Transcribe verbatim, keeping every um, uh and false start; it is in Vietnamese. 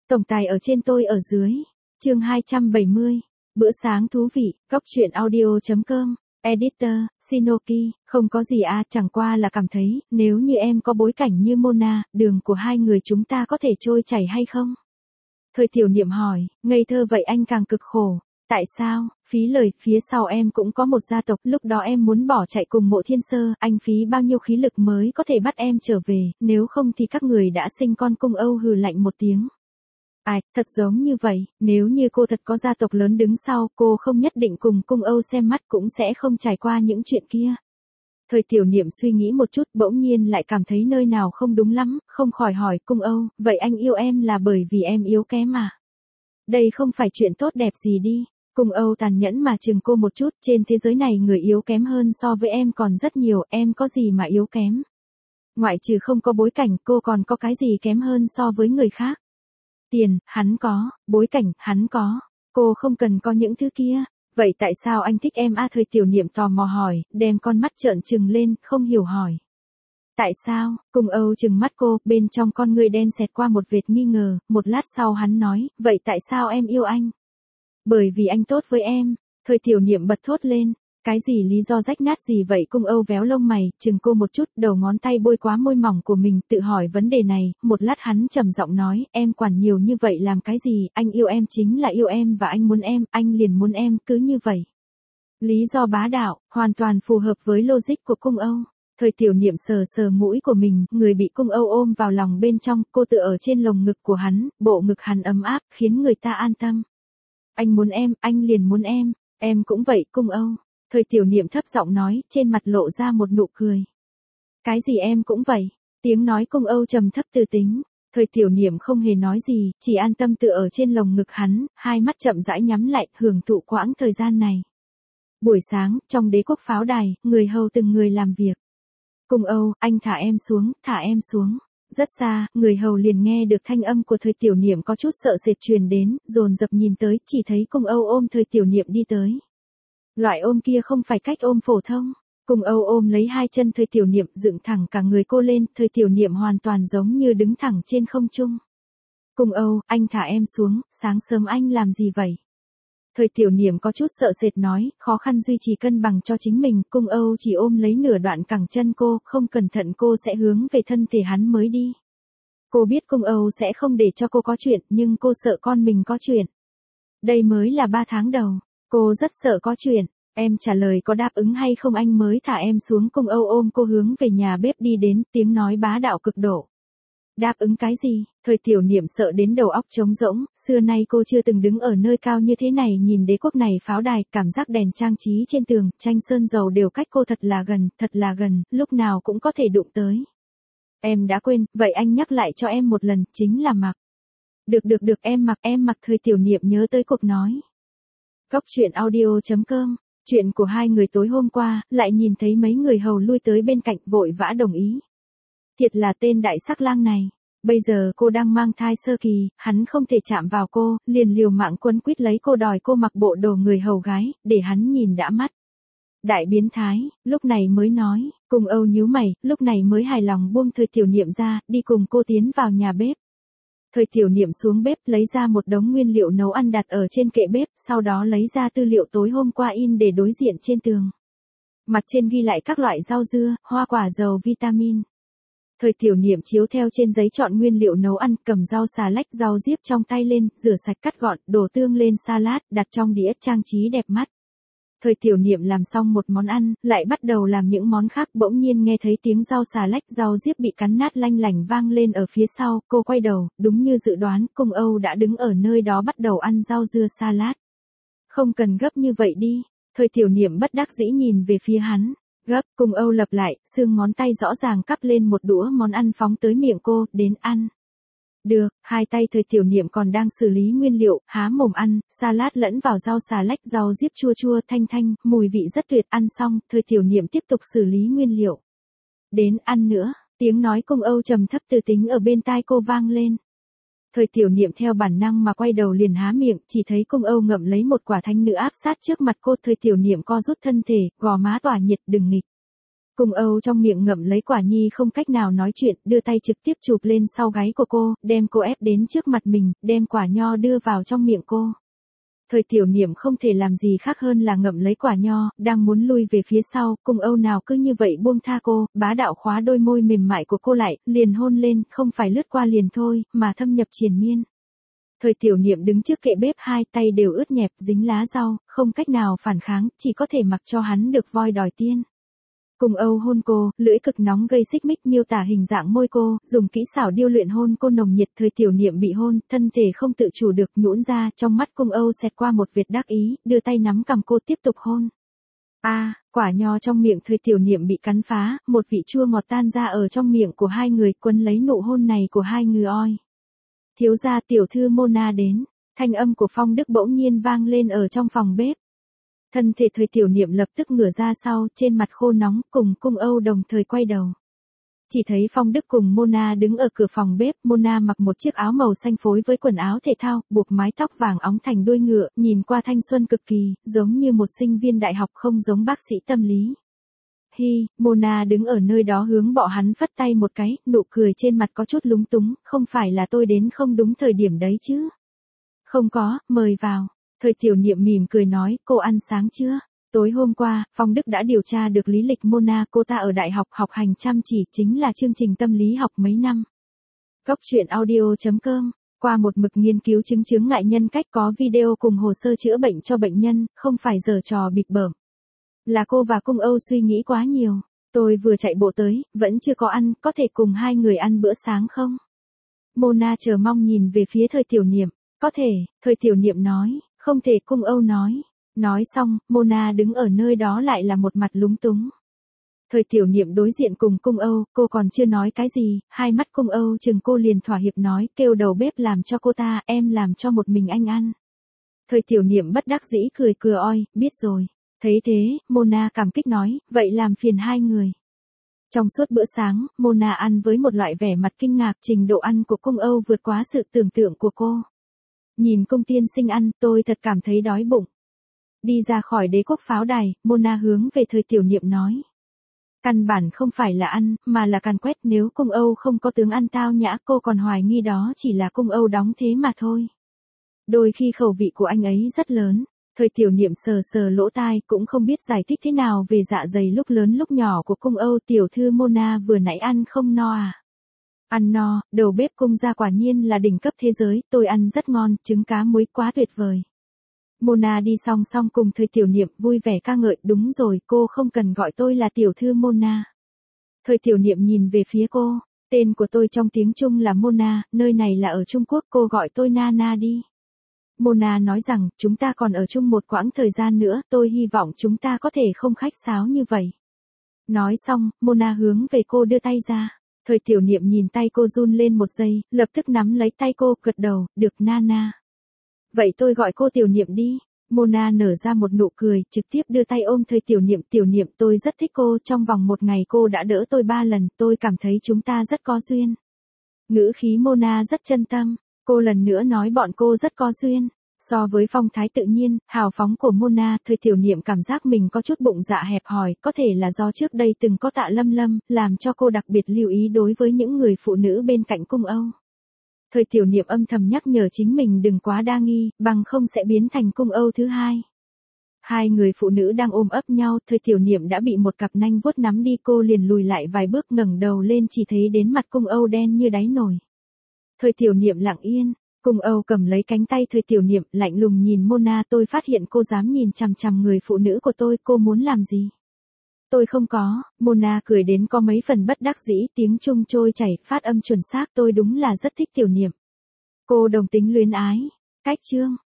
Tổng tài ở trên tôi ở dưới. Chương hai trăm bảy mươi. Bữa sáng thú vị, góc truyện audio chấm com. Editor, Shinoki, không có gì à, chẳng qua là cảm thấy, nếu như em có bối cảnh như Mona, đường của hai người chúng ta có thể trôi chảy hay không? Thời tiểu niệm hỏi, ngây thơ vậy anh càng cực khổ. Tại sao? Phí lời, phía sau em cũng có một gia tộc, lúc đó em muốn bỏ chạy cùng Mộ Thiên Sơ, anh phí bao nhiêu khí lực mới có thể bắt em trở về, nếu không thì các người đã sinh con. Cung Âu hừ lạnh một tiếng. Ai, thật giống như vậy, nếu như cô thật có gia tộc lớn đứng sau, cô không nhất định cùng Cung Âu xem mắt, cũng sẽ không trải qua những chuyện kia. Thời tiểu niệm suy nghĩ một chút, bỗng nhiên lại cảm thấy nơi nào không đúng lắm, không khỏi hỏi Cung Âu, vậy anh yêu em là bởi vì em yếu kém à? Đây không phải chuyện tốt đẹp gì đi. Cung Âu tàn nhẫn mà chừng cô một chút, trên thế giới này người yếu kém hơn so với em còn rất nhiều, em có gì mà yếu kém? Ngoại trừ không có bối cảnh, cô còn có cái gì kém hơn so với người khác? Tiền, hắn có, bối cảnh, hắn có, cô không cần có những thứ kia. Vậy tại sao anh thích em? A Thời tiểu niệm tò mò hỏi, đem con mắt trợn trừng lên, không hiểu hỏi. Tại sao? Cung Âu trừng mắt cô, bên trong con người đen xẹt qua một vệt nghi ngờ, một lát sau hắn nói, vậy tại sao em yêu anh? Bởi vì anh tốt với em. Thời tiểu niệm bật thốt lên, cái gì lý do rách nát gì vậy? Cung Âu véo lông mày, chừng cô một chút, đầu ngón tay bôi quá môi mỏng của mình, tự hỏi vấn đề này, một lát hắn trầm giọng nói, em quản nhiều như vậy làm cái gì, anh yêu em chính là yêu em và anh muốn em, anh liền muốn em, cứ như vậy. Lý do bá đạo, hoàn toàn phù hợp với logic của Cung Âu. Thời tiểu niệm sờ sờ mũi của mình, người bị Cung Âu ôm vào lòng bên trong, cô tựa ở trên lồng ngực của hắn, bộ ngực hắn ấm áp, khiến người ta an tâm. Anh muốn em, anh liền muốn em, em cũng vậy Cung Âu. Thời tiểu niệm thấp giọng nói, trên mặt lộ ra một nụ cười. Cái gì em cũng vậy. Tiếng nói Cung Âu trầm thấp từ tính. Thời tiểu niệm không hề nói gì, chỉ an tâm tựa ở trên lồng ngực hắn, hai mắt chậm rãi nhắm lại, hưởng thụ quãng thời gian này. Buổi sáng, trong Đế Quốc pháo đài, người hầu từng người làm việc. Cung Âu, anh thả em xuống, thả em xuống. Rất xa, người hầu liền nghe được thanh âm của Thời tiểu niệm có chút sợ sệt truyền đến, dồn dập nhìn tới, chỉ thấy Cung Âu ôm Thời tiểu niệm đi tới. Loại ôm kia không phải cách ôm phổ thông. Cung Âu ôm lấy hai chân Thời tiểu niệm, dựng thẳng cả người cô lên, Thời tiểu niệm hoàn toàn giống như đứng thẳng trên không trung. Cung Âu, anh thả em xuống, sáng sớm anh làm gì vậy? Thời tiểu niệm có chút sợ sệt nói, khó khăn duy trì cân bằng cho chính mình, Cung Âu chỉ ôm lấy nửa đoạn cẳng chân cô, không cẩn thận cô sẽ hướng về thân thể hắn mới đi. Cô biết Cung Âu sẽ không để cho cô có chuyện, nhưng cô sợ con mình có chuyện. Đây mới là ba tháng đầu, cô rất sợ có chuyện. Em trả lời có đáp ứng hay không anh mới thả em xuống. Cung Âu ôm cô hướng về nhà bếp đi đến, tiếng nói bá đạo cực độ. Đáp ứng cái gì? Thời tiểu niệm sợ đến đầu óc trống rỗng, xưa nay cô chưa từng đứng ở nơi cao như thế này nhìn Đế Quốc này pháo đài, cảm giác đèn trang trí trên tường, tranh sơn dầu đều cách cô thật là gần, thật là gần, lúc nào cũng có thể đụng tới. Em đã quên, vậy anh nhắc lại cho em một lần, chính là mặc. Được được được em mặc em mặc. Thời tiểu niệm nhớ tới cuộc nói. Góc truyện audio chấm com. Chuyện của hai người tối hôm qua, lại nhìn thấy mấy người hầu lui tới bên cạnh vội vã đồng ý. Thiệt là tên đại sắc lang này. Bây giờ cô đang mang thai sơ kỳ, hắn không thể chạm vào cô, liền liều mạng quấn quýt lấy cô đòi cô mặc bộ đồ người hầu gái, để hắn nhìn đã mắt. Đại biến thái, lúc này mới nói, Cung Âu nhíu mày, lúc này mới hài lòng buông Thời tiểu niệm ra, đi cùng cô tiến vào nhà bếp. Thời tiểu niệm xuống bếp lấy ra một đống nguyên liệu nấu ăn đặt ở trên kệ bếp, sau đó lấy ra tư liệu tối hôm qua in để đối diện trên tường. Mặt trên ghi lại các loại rau dưa, hoa quả giàu vitamin. Thời tiểu niệm chiếu theo trên giấy chọn nguyên liệu nấu ăn, cầm rau xà lách, rau diếp trong tay lên, rửa sạch cắt gọn, đổ tương lên salad, đặt trong đĩa trang trí đẹp mắt. Thời tiểu niệm làm xong một món ăn, lại bắt đầu làm những món khác, bỗng nhiên nghe thấy tiếng rau xà lách, rau diếp bị cắn nát lanh lảnh vang lên ở phía sau, cô quay đầu, đúng như dự đoán, Cung Âu đã đứng ở nơi đó bắt đầu ăn rau dưa salad. Không cần gấp như vậy đi. Thời tiểu niệm bất đắc dĩ nhìn về phía hắn. Gấp, Cung Âu lặp lại, xương ngón tay rõ ràng cắp lên một đũa món ăn phóng tới miệng cô, đến ăn. Được, hai tay Thời tiểu niệm còn đang xử lý nguyên liệu, há mồm ăn, salad lẫn vào rau xà lách, rau diếp chua chua thanh thanh, mùi vị rất tuyệt. Ăn xong, Thời tiểu niệm tiếp tục xử lý nguyên liệu. Đến ăn nữa, tiếng nói Cung Âu trầm thấp từ tính ở bên tai cô vang lên. Thời tiểu niệm theo bản năng mà quay đầu liền há miệng, chỉ thấy Cung Âu ngậm lấy một quả thanh nữ áp sát trước mặt cô. Thời tiểu niệm co rút thân thể, gò má tỏa nhiệt, đừng nghịch. Cung Âu trong miệng ngậm lấy quả nhi không cách nào nói chuyện, đưa tay trực tiếp chụp lên sau gáy của cô, đem cô ép đến trước mặt mình, đem quả nho đưa vào trong miệng cô. Thời Tiểu Niệm không thể làm gì khác hơn là ngậm lấy quả nho, đang muốn lui về phía sau, Cung Âu nào cứ như vậy buông tha cô, bá đạo khóa đôi môi mềm mại của cô lại, liền hôn lên, không phải lướt qua liền thôi, mà thâm nhập triền miên. Thời Tiểu Niệm đứng trước kệ bếp, hai tay đều ướt nhẹp, dính lá rau, không cách nào phản kháng, chỉ có thể mặc cho hắn được voi đòi tiên. Cung Âu hôn cô, lưỡi cực nóng gây xích mích miêu tả hình dạng môi cô, dùng kỹ xảo điêu luyện hôn cô nồng nhiệt. Thời Tiểu Niệm bị hôn, thân thể không tự chủ được nhũn ra, trong mắt Cung Âu xẹt qua một vệt đắc ý, đưa tay nắm cằm cô tiếp tục hôn. A, à, quả nho trong miệng Thời Tiểu Niệm bị cắn phá, một vị chua ngọt tan ra ở trong miệng của hai người, quấn lấy nụ hôn này của hai người oi. Thiếu gia tiểu thư Mona đến, thanh âm của Phong Đức bỗng nhiên vang lên ở trong phòng bếp. Thân thể Thời Tiểu Niệm lập tức ngửa ra sau, trên mặt khô nóng, cùng Cung Âu đồng thời quay đầu. Chỉ thấy Phong Đức cùng Mona đứng ở cửa phòng bếp, Mona mặc một chiếc áo màu xanh phối với quần áo thể thao, buộc mái tóc vàng óng thành đuôi ngựa, nhìn qua thanh xuân cực kỳ, giống như một sinh viên đại học, không giống bác sĩ tâm lý. Hi, Mona đứng ở nơi đó hướng bọn hắn phất tay một cái, nụ cười trên mặt có chút lúng túng, không phải là tôi đến không đúng thời điểm đấy chứ. Không có, mời vào. Thời Tiểu Niệm mỉm cười nói, cô ăn sáng chưa? Tối hôm qua, Phong Đức đã điều tra được lý lịch Mona, cô ta ở đại học học hành chăm chỉ, chính là chương trình tâm lý học mấy năm. Góc truyện audio chấm com, qua một mực nghiên cứu chứng chướng ngại nhân cách, có video cùng hồ sơ chữa bệnh cho bệnh nhân, không phải giở trò bịp bợm. Là cô và Cung Âu suy nghĩ quá nhiều. Tôi vừa chạy bộ tới, vẫn chưa có ăn, có thể cùng hai người ăn bữa sáng không? Mona chờ mong nhìn về phía Thời Tiểu Niệm. Có thể, Thời Tiểu Niệm nói, không thể. Cung Âu nói. Nói xong, Mona đứng ở nơi đó lại là một mặt lúng túng. Thời Tiểu Niệm đối diện cùng Cung Âu, cô còn chưa nói cái gì, hai mắt Cung Âu chừng cô liền thỏa hiệp nói, kêu đầu bếp làm cho cô ta, em làm cho một mình anh ăn. Thời Tiểu Niệm bất đắc dĩ cười cười oi, biết rồi. Thấy thế, Mona cảm kích nói, vậy làm phiền hai người. Trong suốt bữa sáng, Mona ăn với một loại vẻ mặt kinh ngạc, trình độ ăn của Cung Âu vượt quá sự tưởng tượng của cô. Nhìn Cung tiên sinh ăn, tôi thật cảm thấy đói bụng. Đi ra khỏi Đế Quốc pháo đài, Mona hướng về Thời Tiểu Niệm nói. Căn bản không phải là ăn, mà là càn quét, nếu Cung Âu không có tướng ăn tao nhã, cô còn hoài nghi đó chỉ là Cung Âu đóng thế mà thôi. Đôi khi khẩu vị của anh ấy rất lớn. Thời Tiểu Niệm sờ sờ lỗ tai, cũng không biết giải thích thế nào về dạ dày lúc lớn lúc nhỏ của Cung Âu. Tiểu thư Mona vừa nãy ăn không no à? Ăn no, đầu bếp Cung gia quả nhiên là đỉnh cấp thế giới, tôi ăn rất ngon, trứng cá muối quá tuyệt vời. Mona đi song song cùng Thời Tiểu Niệm, vui vẻ ca ngợi, đúng rồi, cô không cần gọi tôi là tiểu thư Mona. Thời Tiểu Niệm nhìn về phía cô, tên của tôi trong tiếng Trung là Mona, nơi này là ở Trung Quốc, cô gọi tôi Nana đi. Mona nói rằng, chúng ta còn ở chung một quãng thời gian nữa, tôi hy vọng chúng ta có thể không khách sáo như vậy. Nói xong, Mona hướng về cô đưa tay ra. Thời Tiểu Niệm nhìn tay cô run lên một giây, lập tức nắm lấy tay cô, gật đầu, được Nana. Vậy tôi gọi cô Tiểu Niệm đi. Mona nở ra một nụ cười, trực tiếp đưa tay ôm Thời Tiểu Niệm. Tiểu Niệm, tôi rất thích cô, trong vòng một ngày cô đã đỡ tôi ba lần, tôi cảm thấy chúng ta rất có duyên. Ngữ khí Mona rất chân tâm. Cô lần nữa nói bọn cô rất có duyên. So với phong thái tự nhiên, hào phóng của Mona, Thời Tiểu Niệm cảm giác mình có chút bụng dạ hẹp hòi, có thể là do trước đây từng có Tạ Lâm Lâm, làm cho cô đặc biệt lưu ý đối với những người phụ nữ bên cạnh Cung Âu. Thời Tiểu Niệm âm thầm nhắc nhở chính mình đừng quá đa nghi, bằng không sẽ biến thành Cung Âu thứ hai. Hai người phụ nữ đang ôm ấp nhau, Thời Tiểu Niệm đã bị một cặp nanh vuốt nắm đi, cô liền lùi lại vài bước, ngẩng đầu lên chỉ thấy đến mặt Cung Âu đen như đáy nồi. Thời Tiểu Niệm lặng yên, Cung Âu cầm lấy cánh tay Thời Tiểu Niệm, lạnh lùng nhìn Mona, tôi phát hiện cô dám nhìn chằm chằm người phụ nữ của tôi, cô muốn làm gì? Tôi không có, Mona cười đến có mấy phần bất đắc dĩ, tiếng Trung trôi chảy, phát âm chuẩn xác, tôi đúng là rất thích Tiểu Niệm. Cô đồng tính luyến ái. Cách chương